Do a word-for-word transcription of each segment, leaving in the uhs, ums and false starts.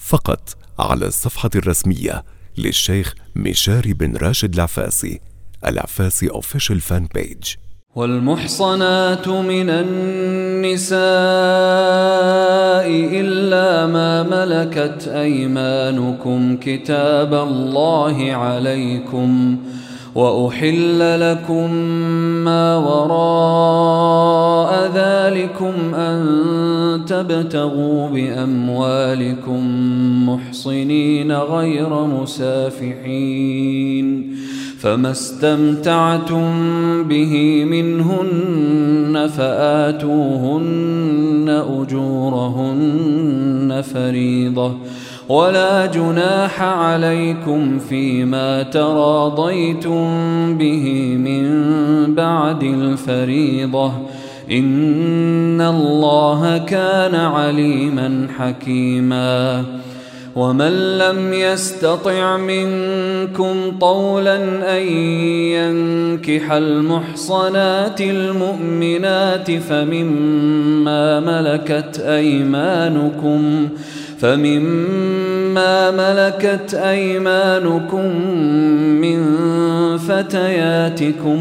فقط على الصفحة الرسمية للشيخ مشاري بن راشد العفاسي، العفاسي Official Fan Page. والمحصنات من النساء إلا ما ملكت أيمانكم كتاب الله عليكم، وأحل لكم ما وراء ذلكم أن تبتغوا بأموالكم محصنين غير مسافحين، فما استمتعتم به منهن فآتوهن أجورهن فريضة، ولا جناح عليكم فيما تراضيتم به من بعد الفريضة، إن الله كان عليما حكيما. ومن لم يستطع منكم طولا أن ينكح المحصنات المؤمنات فمما ملكت أيمانكم فمما ملكت أيمانكم من فتياتكم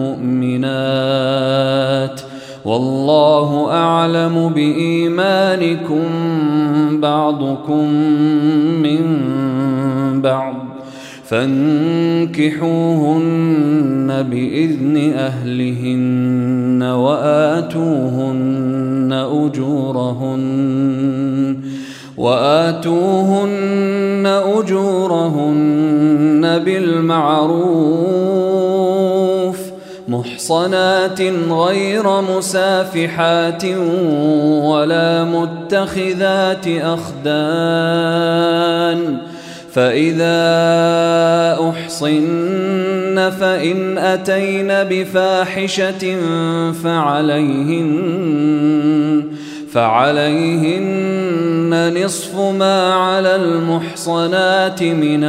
المؤمنات، والله أعلم بإيمانكم بعضكم من بعض، فانكحوهن بإذن أهلهن وآتوهن أجورهن وآتوهن أجورهن بالمعروف محصنات غير مسافحات ولا متخذات أخدان، فإذا أحصن فإن أتين بفاحشة فعليهن فعليهن نصف ما على المحصنات من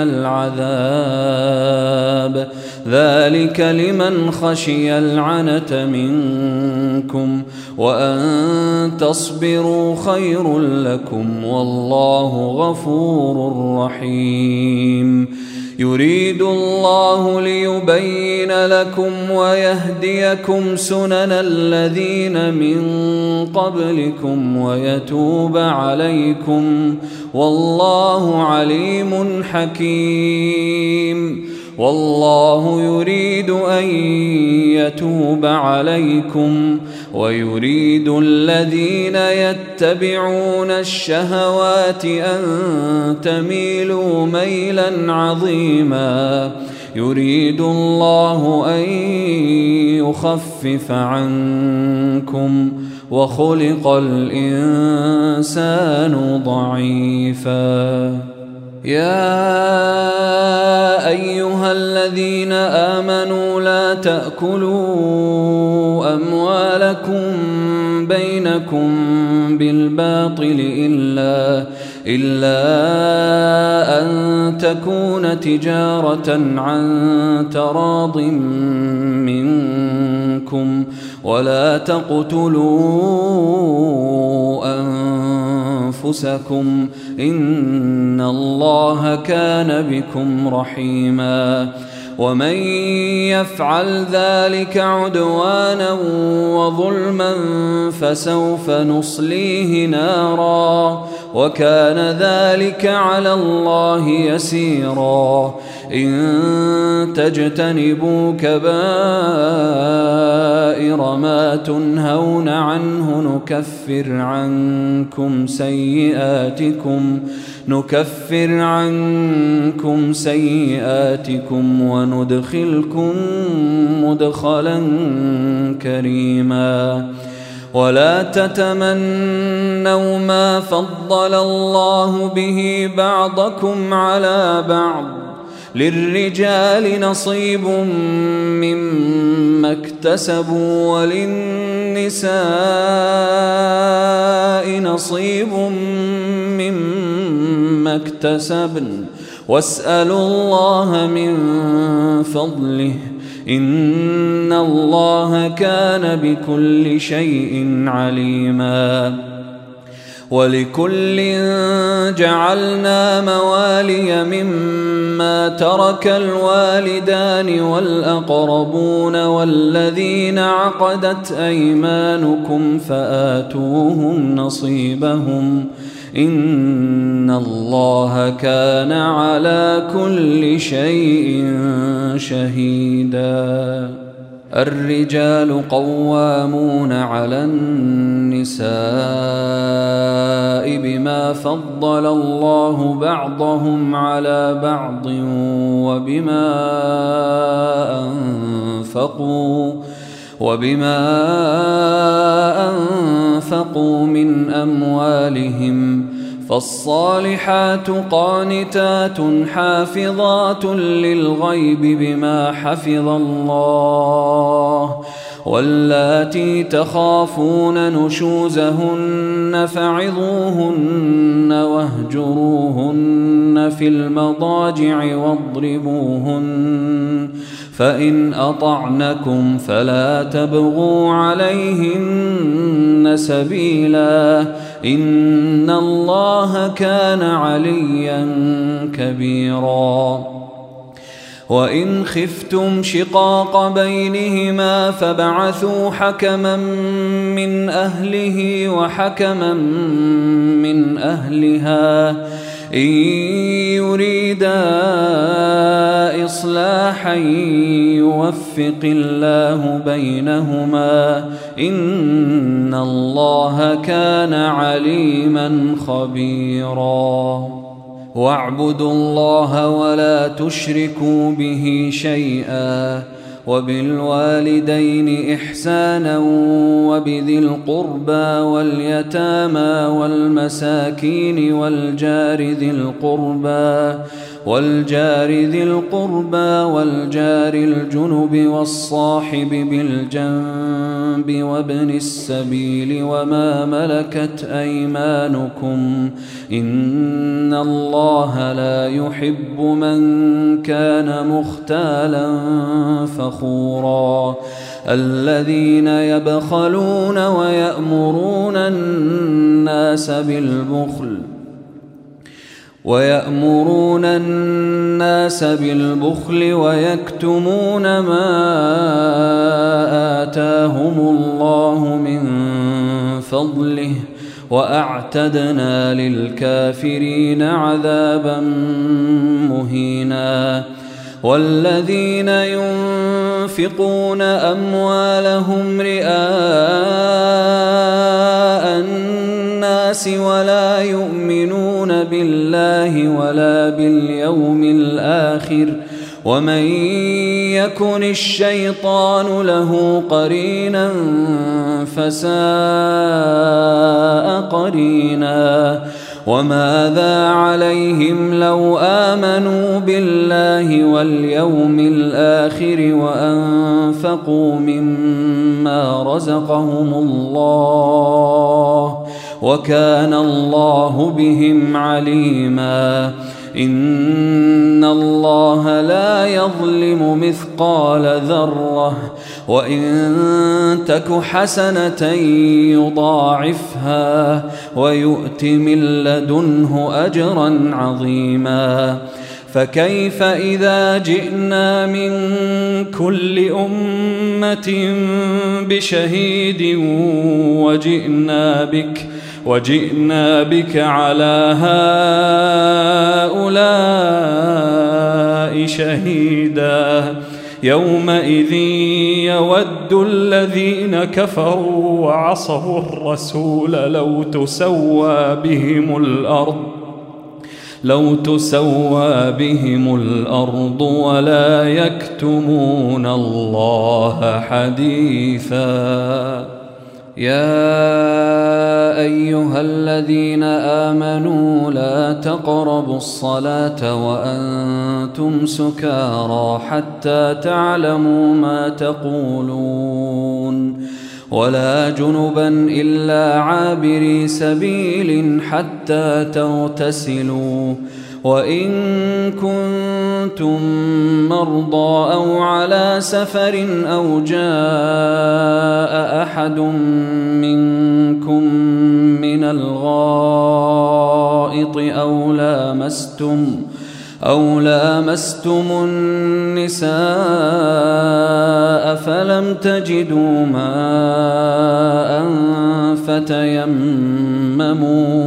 العذاب، ذلك لمن خشي العنة منكم، وأن تصبروا خير لكم، والله غفور رحيم. يريد الله ليبين لكم ويهديكم سنن الذين من قبلكم ويتوب عليكم، والله عليم حكيم. والله يريد أن يتوب عليكم ويريد الذين يتبعون الشهوات أن تميلوا ميلا عظيما. يريد الله أن يخفف عنكم وخلق الإنسان ضعيفا. يا أيها الذين آمنوا لا تأكلوا أموالكم بينكم بالباطل إلا إلا أن تكون تجارة عن تراض منكم، ولا تقتلوا أنفسكم إن الله كان بكم رحيما. ومن يفعل ذلك عدوانا وظلما فسوف نصليه نارا، وكان ذلك على الله يسيرا. إن تجتنبوا كبائر ما تنهون عنه نكفر عنكم سيئاتكم نكفر عنكم سيئاتكم وندخلكم مدخلا كريما. ولا تتمنوا ما فضل الله به بعضكم على بعض، للرجال نصيب مما اكتسبوا وللنساء نصيب مما اكتسبن، واسألوا الله من فضله إن الله كان بكل شيء عليما. ولكل جعلنا موالي مما ترك الوالدان والأقربون والذين عقدت أيمانكم فآتوهم نصيبهم إن الله كان على كل شيء شهيدا. الرجال قوامون على النساء بما فضل الله بعضهم على بعض وبما أنفقوا وبما أنفقوا من أموالهم فالصالحات قانتات حافظات للغيب بما حفظ الله واللاتي تخافون نشوزهن فعظوهن واهجروهن في المضاجع واضربوهن فإن أطعنكم فلا تبغوا عليهن سبيلا إن الله كان عليا كبيرا. وإن خفتم شقاق بينهما فابعثوا حكما من أهله وحكما من أهلها إن يريدا إصلاحا يوفق الله بينهما إن الله كان عليما خبيرا. واعبدوا الله ولا تشركوا به شيئا وبالوالدين إحسانا وبذي القربى واليتامى والمساكين والجار ذي القربى والجار ذي القربى والجار الجنب والصاحب بالجنب وابن السبيل وما ملكت أيمانكم إن الله لا يحب من كان مختالا فخورا. الذين يبخلون ويأمرون الناس بالبخل ويأمرون الناس بالبخل ويكتمون ما آتاهم الله من فضله وأعتدنا للكافرين عذابا مهينا. والذين ينفقون أموالهم رئاء الناس ولا يؤمنون بالله ولا باليوم الآخر ومن يكن الشيطان له قرينا فساء قرينا. وماذا عليهم لو آمنوا بالله واليوم الآخر وأنفقوا مما رزقهم الله وكان الله بهم عليما. إن الله لا يظلم مثقال ذرة وإن تك حسنة يضاعفها ويؤت من لدنه أجرا عظيما. فكيف إذا جئنا من كل أمة بشهيد وجئنا بك وجئنا بك على هؤلاء شهيدا يومئذ يود الذين كفروا وعصوا الرسول لو تسوى بهم الأرض لو تسوى بهم الأرض ولا يكتمون الله حديثا. يا أيها الذين آمنوا لا تقربوا الصلاة وأنتم سكارى حتى تعلموا ما تقولون ولا جنبا إلا عابري سبيل حتى تغتسلوا وإن كنتم مرضى أو على سفر أو جاء أحد منكم من الغائط أو لامستم أو لامستم النساء فلم تجدوا ماء فتيمموا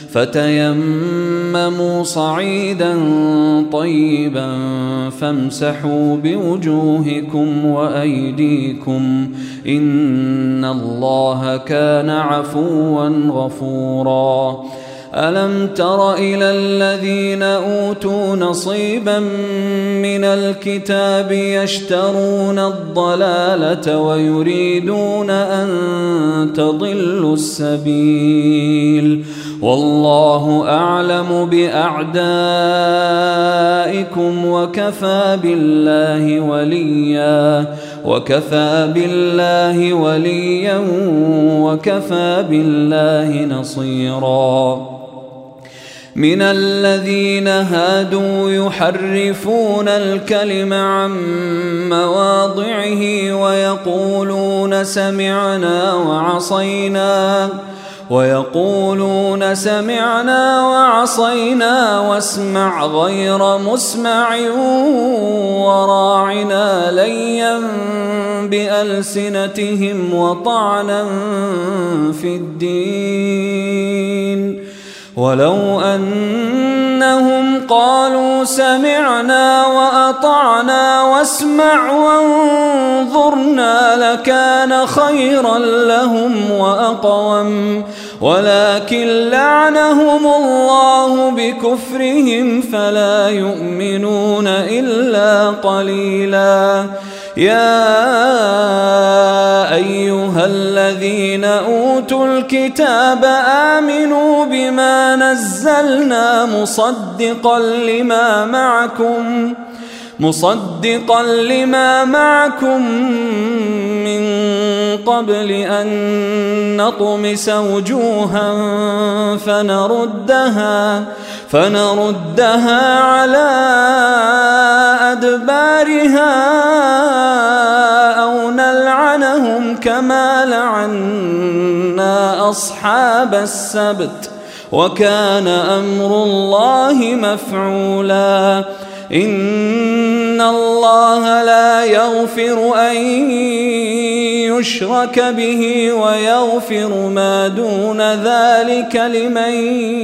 فتيمموا صعيدا طيبا فامسحوا بوجوهكم وأيديكم إن الله كان عفوا غفورا. ألم تر إلى الذين أوتوا نصيبا من الكتاب يشترون الضلالة ويريدون أن تضلوا السبيل والله أعلم بأعدائكم وكفى بالله وليا وكفى بالله وليا وكفى بالله نصيرا. من الذين هادوا يحرفون الكلم عن مواضعه ويقولون سمعنا وعصينا ويقولون سمعنا وعصينا واسمع غير مسمع وراعنا ليا بألسنتهم وطعنا في الدين ولو أنهم قالوا سمعنا وأطعنا واسمع وانظرنا لكان خيرا لهم وأقوم ولكن لعنهم الله بكفرهم فلا يؤمنون إلا قليلا. يا أيها الذين أوتوا الكتاب آمنوا بما نزلنا مصدقا لما معكم مصدقا لما معكم من قبل أن نطمس وجوها فنردها فنردها على أدبارها أو نلعنهم كما لعنا أصحاب السبت وكان أمر الله مفعولا. إن الله لا يغفر أن يشرك به ويغفر ما دون ذلك لمن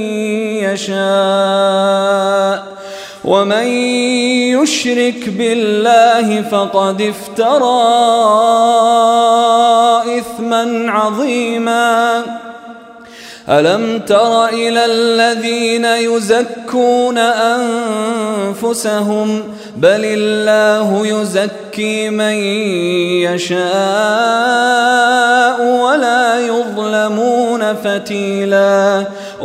يشاء ومن يشرك بالله فقد افترى إثما عظيما. ألم تر إلى الذين يزكون أنفسهم بل الله يزكي من يشاء ولا يظلمون فتيلا.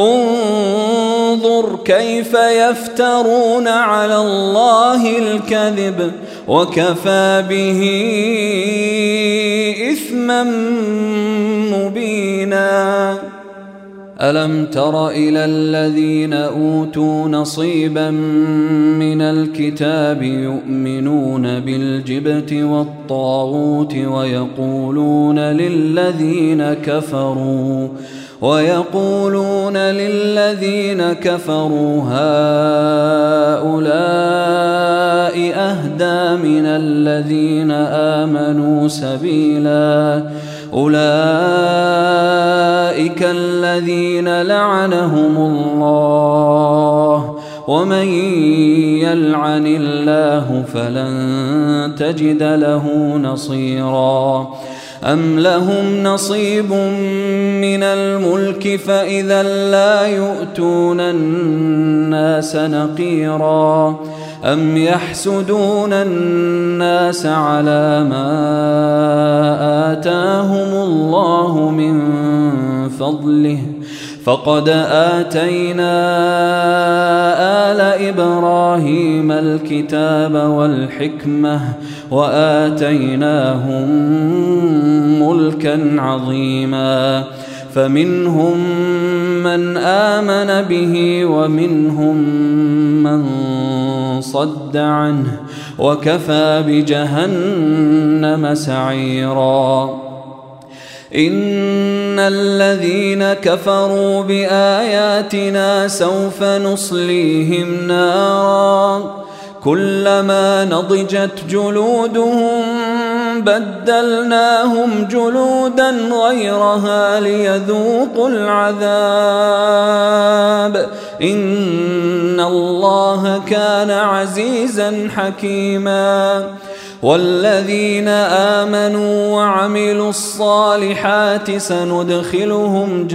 انظر كيف يفترون على الله الكذب وكفى به إثما مبينا. ألم تر إلى الذين أوتوا نصيبا من الكتاب يؤمنون بالجبت والطاغوت ويقولون للذين كفروا ويقولون للذين كفروا هؤلاء أهدى من الذين آمنوا سبيلا. أولئك الذين لعنهم الله ومن يلعن الله فلن تجد له نصيرا. أم لهم نصيب من الملك فإذا لا يؤتون الناس نقيرا. أم يحسدون الناس على ما آتاهم الله من فضله فقد آتينا آل إبراهيم الكتاب والحكمة وآتيناهم ملكا عظيما فمنهم من آمن به ومنهم من صد عنه وكفى بجهنم سعيرا إن الذين كفروا بآياتنا سوف نصليهم نارا كلما نضجت جلودهم بدلناهم جلودا غيرها ليذوقوا العذاب إن الله كان عزيزا حكيما والذين آمنوا وعملوا الصالحات سندخلهم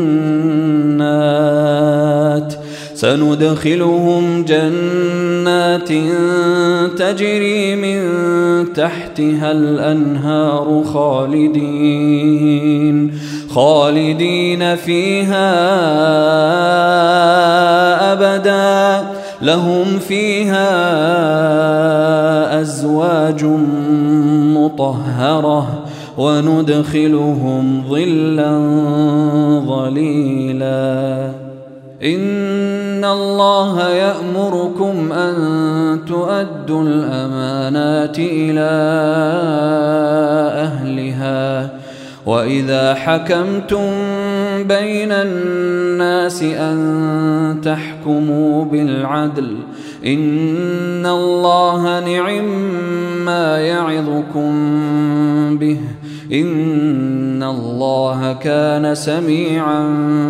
جنات سندخلهم جنات تجري من تحتها الأنهار خالدين خالدين فيها أبدا لهم فيها أزواج مطهرة وندخلهم ظلا ظليلا إن الله يأمركم أن تؤدوا الأمانات إلى أهلها وإذا حكمتم بين الناس أن تحكموا بالعدل إن الله نعم ما يعظكم به إن الله كان سميعا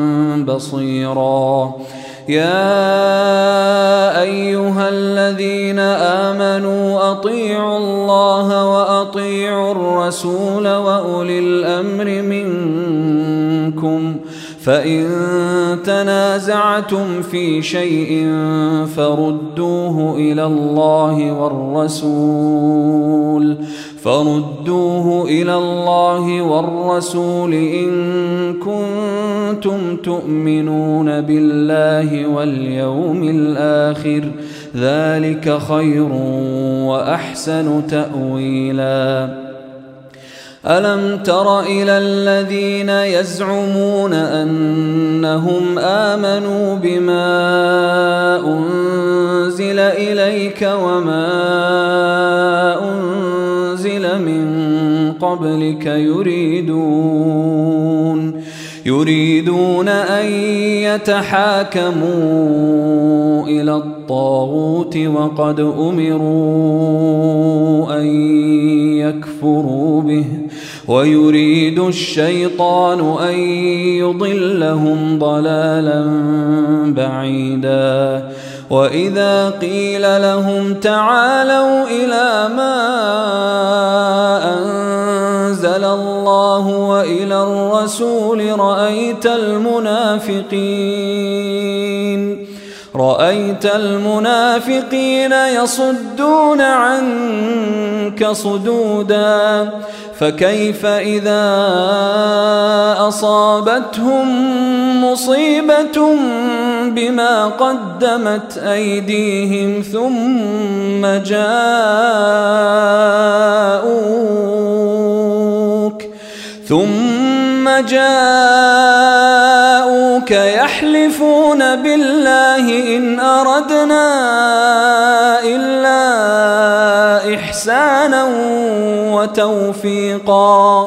بصيرا يا أيها الذين آمنوا أطيعوا الله وأطيعوا الرسول وأولي الأمر منكم فإن تنازعتم في شيء فردوه إلى الله والرسول فردوه إلى الله والرسول إن كنتم تؤمنون بالله واليوم الآخر ذلك خير وأحسن تأويلا ألم تر إلى الذين يزعمون أنهم آمنوا بما أنزل إليك وما أنزل من قبلك يريدون يريدون أن يتحاكموا إلى الطاغوت وقد أمروا أن يكفروا به ويريد الشيطان أن يضلهم ضلالا بعيدا وإذا قيل لهم تعالوا إلى ما أنزل الله وإلى الرسول رأيت المنافقين رأيت المنافقين يصدون عنك صدودا فكيف إذا أصابتهم مصيبة بما قدمت أيديهم ثم جاءوك ثم جاءوك يحلفون بالله إن أردنا إلا إحسانا وتوفيقا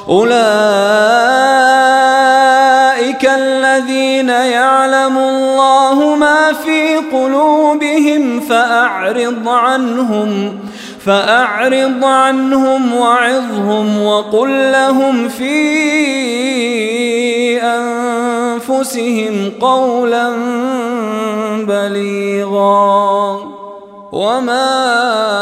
أولئك الذين يعلم الله ما في قلوبهم فأعرض عنهم فأعرض عنهم وعظهم وقل لهم في أنفسهم قولا بليغا وما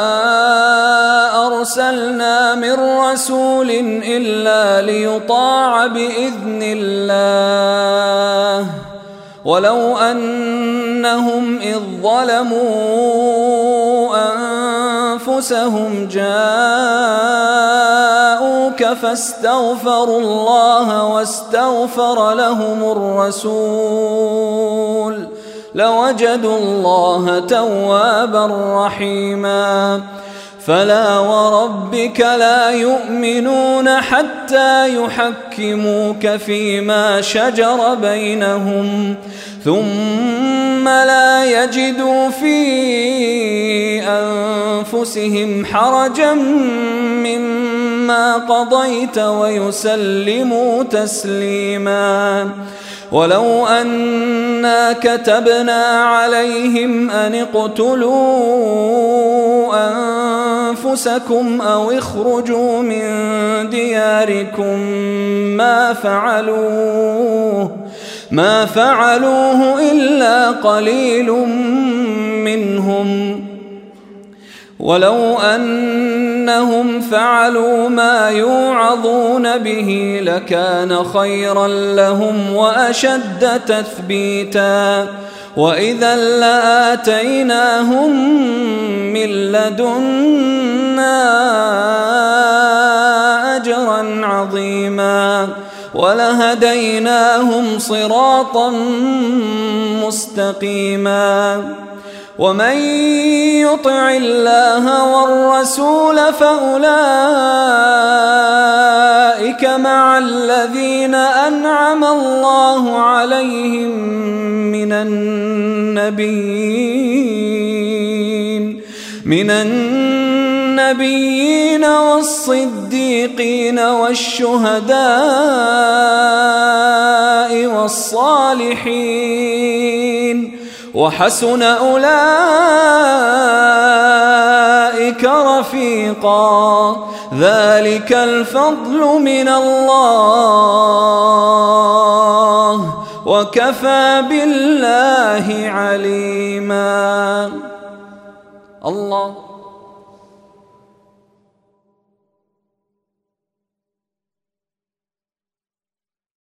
أرسلنا من رسول إلا ليطاع بإذن الله ولو أنهم إذ ظلموا أنفسهم جاءوك فاستغفروا الله واستغفر لهم الرسول لوجدوا الله توابا رحيما. فلا وربك لا يؤمنون حتى يحكموك فيما شجر بينهم ثم لا يجدوا في أنفسهم حرجا مما قضيت ويسلموا تسليما. ولو أنا كتبنا عليهم أن اقتلوا أنفسكم أو اخرجوا من دياركم ما فعلوه ما فعلوه إلا قليل منهم. ولو أنهم فعلوا ما يوعظون به لكان خيرا لهم وأشد تثبيتا، وإذا لآتيناهم من لدنا أجرا عظيما ولهديناهم صراطا مستقيما. ومن يطع الله والرسول فأولئك مع الذين أنعم الله عليهم من النبيين من النبيين والصديقين والشهداء والصالحين وحسن أولئك رفيقا. ذلك الفضل من الله وكفى بالله عليما. الله